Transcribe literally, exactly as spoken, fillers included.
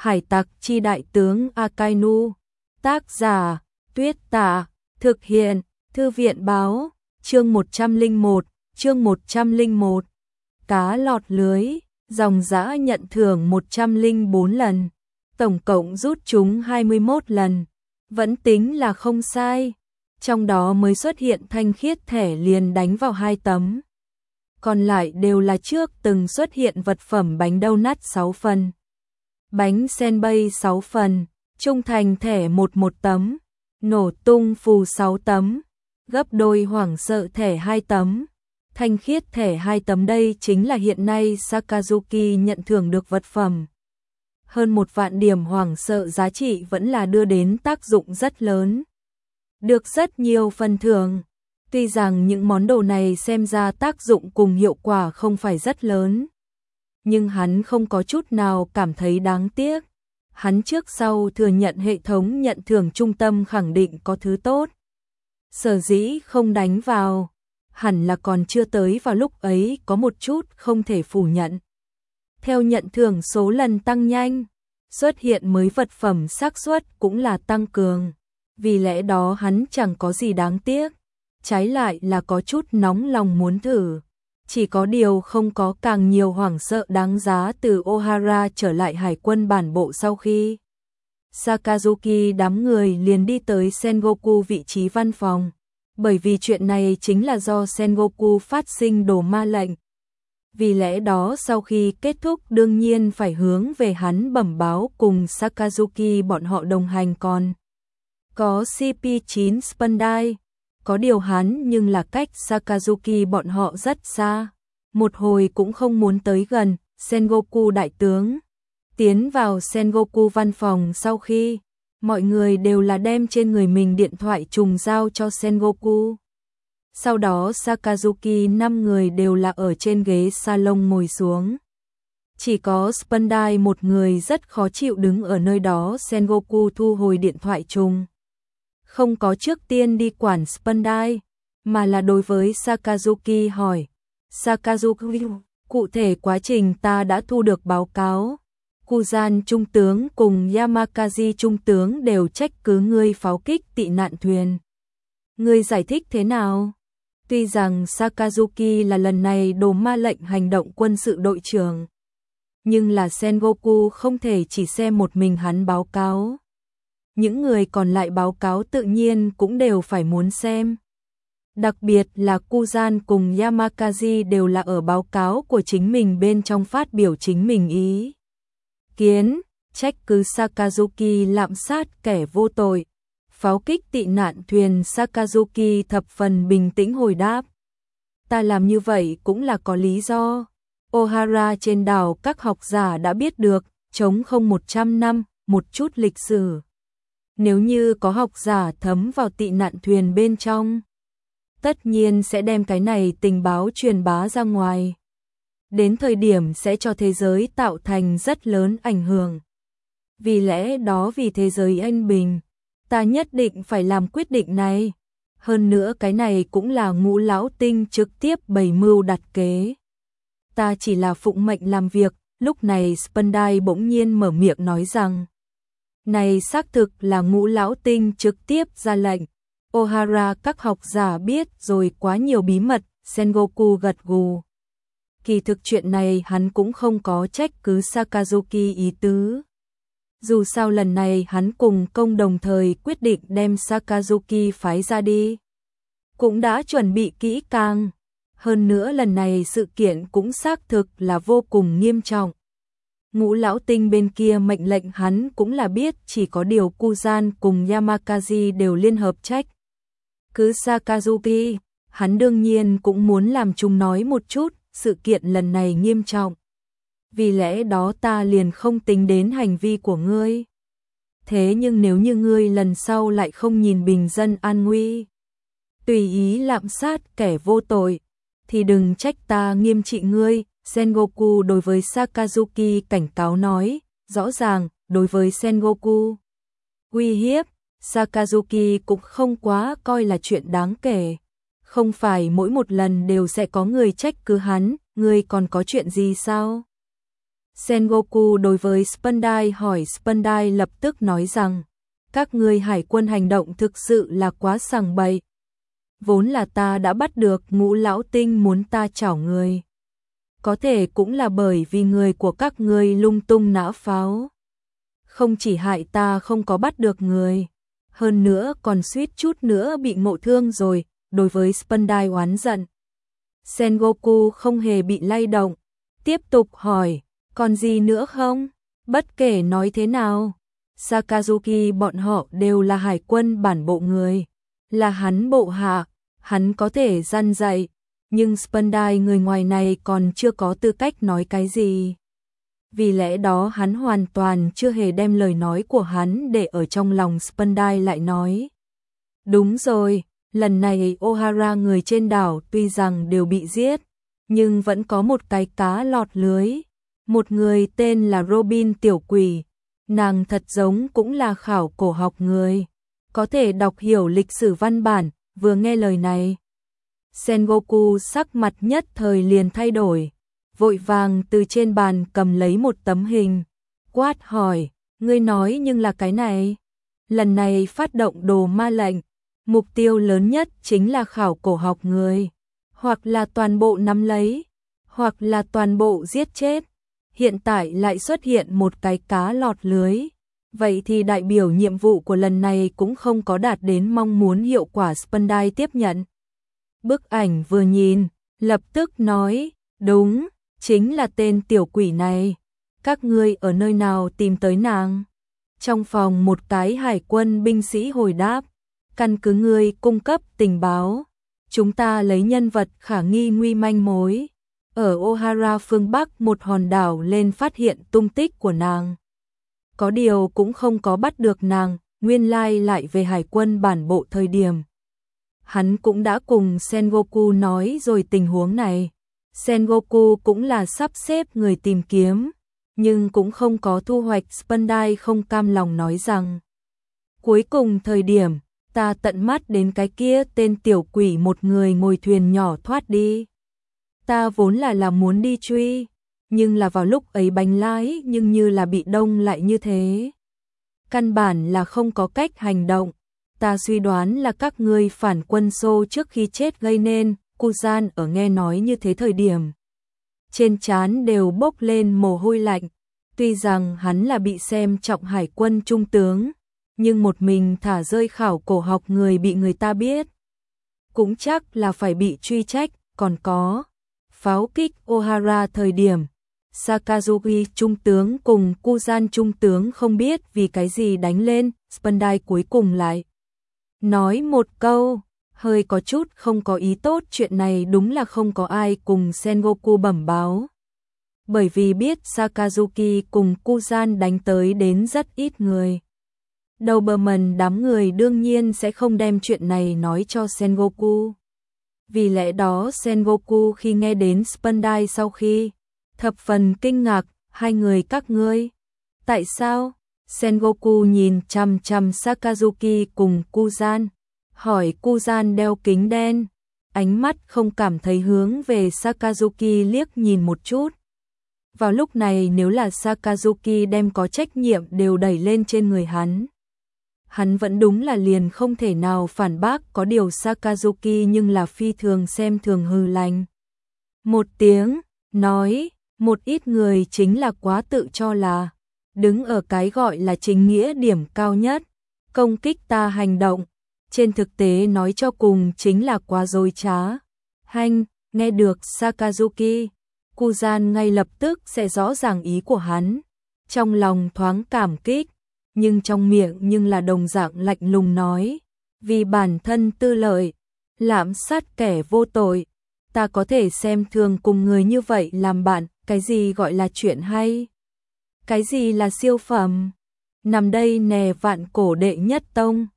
Hải tặc chi đại tướng Akainu. Tác giả, Tuyết Tả. Thực hiện, Thư viện báo. Chương một trăm lẻ một, chương một trăm lẻ một. Cá lọt lưới, dòng dã nhận thưởng một trăm lẻ bốn lần. Tổng cộng rút chúng hai mươi mốt lần. Vẫn tính là không sai. Trong đó mới xuất hiện thanh khiết thẻ liền đánh vào hai tấm. Còn lại đều là trước từng xuất hiện vật phẩm bánh donut sáu phần. Bánh senbei sáu phần. Trung thành thẻ một một tấm. Nổ tung phù sáu tấm. Gấp đôi hoảng sợ thẻ hai tấm. Thanh khiết thẻ hai tấm, đây chính là hiện nay Sakazuki nhận thưởng được vật phẩm. Hơn một vạn điểm hoảng sợ giá trị vẫn là đưa đến tác dụng rất lớn. Được rất nhiều phần thưởng. Tuy rằng những món đồ này xem ra tác dụng cùng hiệu quả không phải rất lớn. Nhưng hắn không có chút nào cảm thấy đáng tiếc. Hắn trước sau thừa nhận hệ thống nhận thưởng trung tâm khẳng định có thứ tốt. Sở dĩ không đánh vào, hẳn là còn chưa tới vào lúc ấy có một chút không thể phủ nhận. Theo nhận thưởng số lần tăng nhanh, xuất hiện mới vật phẩm xác suất cũng là tăng cường. Vì lẽ đó hắn chẳng có gì đáng tiếc, trái lại là có chút nóng lòng muốn thử. Chỉ có điều không có càng nhiều hoảng sợ đáng giá từ Ohara trở lại hải quân bản bộ sau khi Sakazuki đám người liền đi tới Sengoku vị trí văn phòng. Bởi vì chuyện này chính là do Sengoku phát sinh đồ ma lệnh. Vì lẽ đó sau khi kết thúc đương nhiên phải hướng về hắn bẩm báo cùng Sakazuki bọn họ đồng hành, còn có xê pê chín Spandai. Có điều hắn nhưng là cách Sakazuki bọn họ rất xa. Một hồi cũng không muốn tới gần. Sengoku đại tướng tiến vào Sengoku văn phòng sau khi mọi người đều là đem trên người mình điện thoại trùng giao cho Sengoku. Sau đó Sakazuki năm người đều là ở trên ghế salon ngồi xuống. Chỉ có Spandai một người rất khó chịu đứng ở nơi đó. Sengoku thu hồi điện thoại trùng. Không có trước tiên đi quản Spandai, mà là đối với Sakazuki hỏi. Sakazuki, cụ thể quá trình ta đã thu được báo cáo. Kuzan trung tướng cùng Yamakazi trung tướng đều trách cứ ngươi pháo kích tị nạn thuyền. Ngươi giải thích thế nào? Tuy rằng Sakazuki là lần này đồ ma lệnh hành động quân sự đội trưởng, nhưng là Sengoku không thể chỉ xem một mình hắn báo cáo. Những người còn lại báo cáo tự nhiên cũng đều phải muốn xem. Đặc biệt là Kuzan cùng Yamakazi đều là ở báo cáo của chính mình bên trong phát biểu chính mình ý kiến, trách cứ Sakazuki lạm sát kẻ vô tội, pháo kích tị nạn thuyền. Sakazuki thập phần bình tĩnh hồi đáp. Ta làm như vậy cũng là có lý do. Ohara trên đảo các học giả đã biết được, chống không một trăm năm, một chút lịch sử. Nếu như có học giả thấm vào tị nạn thuyền bên trong, tất nhiên sẽ đem cái này tình báo truyền bá ra ngoài. Đến thời điểm sẽ cho thế giới tạo thành rất lớn ảnh hưởng. Vì lẽ đó vì thế giới an bình, ta nhất định phải làm quyết định này. Hơn nữa cái này cũng là Ngũ lão tinh trực tiếp bày mưu đặt kế. Ta chỉ là phụng mệnh làm việc. Lúc này Spandai bỗng nhiên mở miệng nói rằng, này xác thực là Ngũ lão tinh trực tiếp ra lệnh. Ohara các học giả biết rồi quá nhiều bí mật. Sengoku gật gù. Kỳ thực chuyện này hắn cũng không có trách cứ Sakazuki ý tứ. Dù sao lần này hắn cùng công đồng thời quyết định đem Sakazuki phái ra đi, cũng đã chuẩn bị kỹ càng. Hơn nữa lần này sự kiện cũng xác thực là vô cùng nghiêm trọng. Ngũ lão tinh bên kia mệnh lệnh hắn cũng là biết, chỉ có điều Kuzan cùng Yamakazi đều liên hợp trách cứ Sakazuki. Hắn đương nhiên cũng muốn làm chúng nói một chút, sự kiện lần này nghiêm trọng. Vì lẽ đó ta liền không tính đến hành vi của ngươi. Thế nhưng nếu như ngươi lần sau lại không nhìn bình dân an nguy, tùy ý lạm sát kẻ vô tội, thì đừng trách ta nghiêm trị ngươi. Sengoku đối với Sakazuki cảnh cáo nói, rõ ràng, đối với Sengoku uy hiếp, Sakazuki cũng không quá coi là chuyện đáng kể. Không phải mỗi một lần đều sẽ có người trách cứ hắn, ngươi còn có chuyện gì sao? Sengoku đối với Spandai hỏi, Spandai lập tức nói rằng, các ngươi hải quân hành động thực sự là quá sằng bậy. Vốn là ta đã bắt được Ngũ lão tinh muốn ta chảo người. Có thể cũng là bởi vì người của các ngươi lung tung nã pháo. Không chỉ hại ta không có bắt được người, hơn nữa còn suýt chút nữa bị ngộ thương rồi. Đối với Spandai oán giận, Sengoku không hề bị lay động, tiếp tục hỏi, còn gì nữa không? Bất kể nói thế nào, Sakazuki bọn họ đều là hải quân bản bộ người, là hắn bộ hạ, hắn có thể răn dạy, nhưng Spandai người ngoài này còn chưa có tư cách nói cái gì. Vì lẽ đó hắn hoàn toàn chưa hề đem lời nói của hắn để ở trong lòng. Spandai lại nói, đúng rồi, lần này Ohara người trên đảo tuy rằng đều bị giết, nhưng vẫn có một cái cá lọt lưới. Một người tên là Robin tiểu quỷ, nàng thật giống cũng là khảo cổ học người, có thể đọc hiểu lịch sử văn bản. Vừa nghe lời này, Sengoku sắc mặt nhất thời liền thay đổi, vội vàng từ trên bàn cầm lấy một tấm hình, quát hỏi, ngươi nói nhưng là cái này. Lần này phát động đồ ma lệnh, mục tiêu lớn nhất chính là khảo cổ học người, hoặc là toàn bộ nắm lấy, hoặc là toàn bộ giết chết. Hiện tại lại xuất hiện một cái cá lọt lưới, vậy thì đại biểu nhiệm vụ của lần này cũng không có đạt đến mong muốn hiệu quả. Spandai tiếp nhận bức ảnh vừa nhìn, lập tức nói, đúng, chính là tên tiểu quỷ này. Các ngươi ở nơi nào tìm tới nàng? Trong phòng một cái hải quân binh sĩ hồi đáp, căn cứ ngươi cung cấp tình báo, chúng ta lấy nhân vật khả nghi nguy manh mối. Ở Ohara phương Bắc một hòn đảo lên phát hiện tung tích của nàng. Có điều cũng không có bắt được nàng, nguyên lai lại về hải quân bản bộ. Thời điểm hắn cũng đã cùng Sengoku nói rồi tình huống này. Sengoku cũng là sắp xếp người tìm kiếm, nhưng cũng không có thu hoạch. Spandai không cam lòng nói rằng, cuối cùng thời điểm, ta tận mắt đến cái kia tên tiểu quỷ một người ngồi thuyền nhỏ thoát đi. Ta vốn là là muốn đi truy, nhưng là vào lúc ấy bánh lái nhưng như là bị đông lại như thế. Căn bản là không có cách hành động. Ta suy đoán là các ngươi phản quân Xô trước khi chết gây nên. Kuzan ở nghe nói như thế thời điểm, trên trán đều bốc lên mồ hôi lạnh. Tuy rằng hắn là bị xem trọng hải quân trung tướng, nhưng một mình thả rơi khảo cổ học người bị người ta biết, cũng chắc là phải bị truy trách. Còn có pháo kích Ohara thời điểm, Sakazuki trung tướng cùng Kuzan trung tướng không biết vì cái gì đánh lên. Spandai cuối cùng lại nói một câu, hơi có chút không có ý tốt. Chuyện này đúng là không có ai cùng Sengoku bẩm báo, bởi vì biết Sakazuki cùng Kuzan đánh tới đến rất ít người. Doberman đám người đương nhiên sẽ không đem chuyện này nói cho Sengoku. Vì lẽ đó Sengoku khi nghe đến Spandai sau khi thập phần kinh ngạc, hai người các ngươi, tại sao? Sengoku nhìn chằm chằm Sakazuki cùng Kuzan, hỏi. Kuzan đeo kính đen, ánh mắt không cảm thấy hướng về Sakazuki liếc nhìn một chút. Vào lúc này nếu là Sakazuki đem có trách nhiệm đều đẩy lên trên người hắn, hắn vẫn đúng là liền không thể nào phản bác. Có điều Sakazuki nhưng là phi thường xem thường, hừ lạnh một tiếng, nói, một ít người chính là quá tự cho là đứng ở cái gọi là chính nghĩa điểm cao nhất, công kích ta hành động, trên thực tế nói cho cùng chính là quá dối trá. Hanh, nghe được Sakazuki, Kuzan ngay lập tức sẽ rõ ràng ý của hắn, trong lòng thoáng cảm kích, nhưng trong miệng nhưng là đồng dạng lạnh lùng nói, vì bản thân tư lợi, lạm sát kẻ vô tội, ta có thể xem thường cùng người như vậy làm bạn. Cái gì gọi là chuyện hay? Cái gì là siêu phẩm? Nằm đây nè vạn cổ đệ nhất tông.